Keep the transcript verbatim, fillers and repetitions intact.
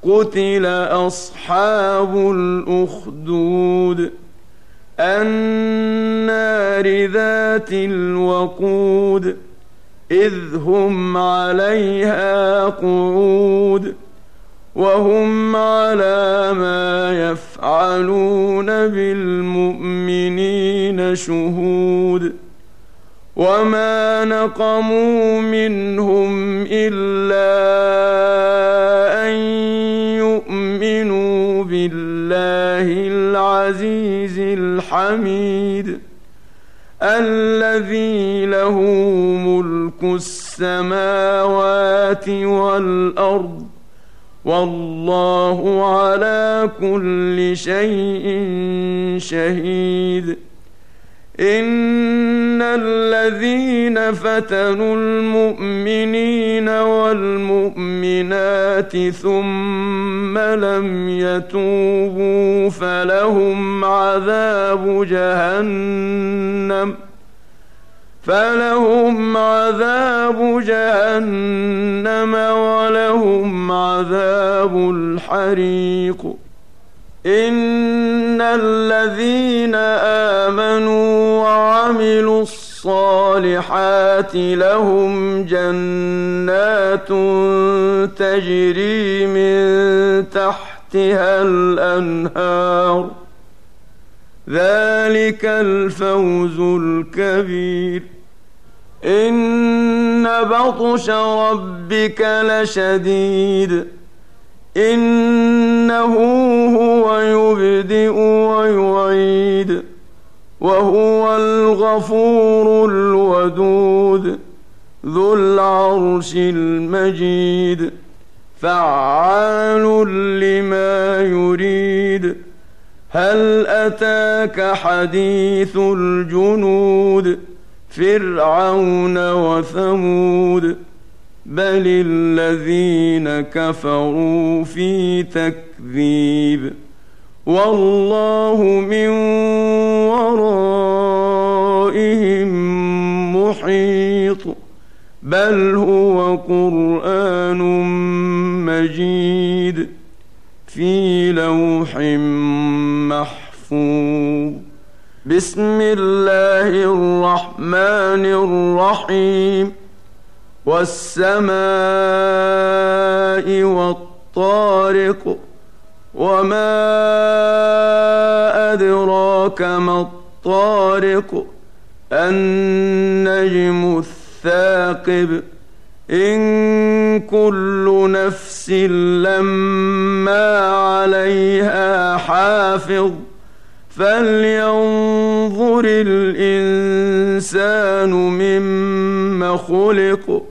قتل أصحاب الأخدود النار ذات الوقود إذ هم عليها قعود وهم على ما يفعلون بالمؤمنين شهود وما نقموا منهم إلا أن يؤمنوا بالله العزيز الحميد الذي له ملك السماوات والأرض والله على كل شيء شهيد إن الذين فتنوا المؤمنين والمؤمنات ثم لم يتوبوا فلهم عذاب جهنم فلهم عذاب جهنم ولهم عذاب الحريق إن الذين آمنوا وعملوا الصالحات لهم جنات تجري من تحتها الأنهار ذلك الفوز الكبير إن بطش ربك لشديد إنه هو يبدئ ويعيد وهو الغفور الودود ذو العرش المجيد فعال لما يريد هل أتاك حديث الجنود فرعون وثمود بل الذين كفروا في تكذيب والله من ورائهم محيط بل هو قرآن مجيد في لوح محفوظ بسم الله الرحمن الرحيم والسماء والطارق وما أدراك ما الطارق النجم الثاقب إن كل نفس لما عليها حافظ فلينظر الإنسان مما خلق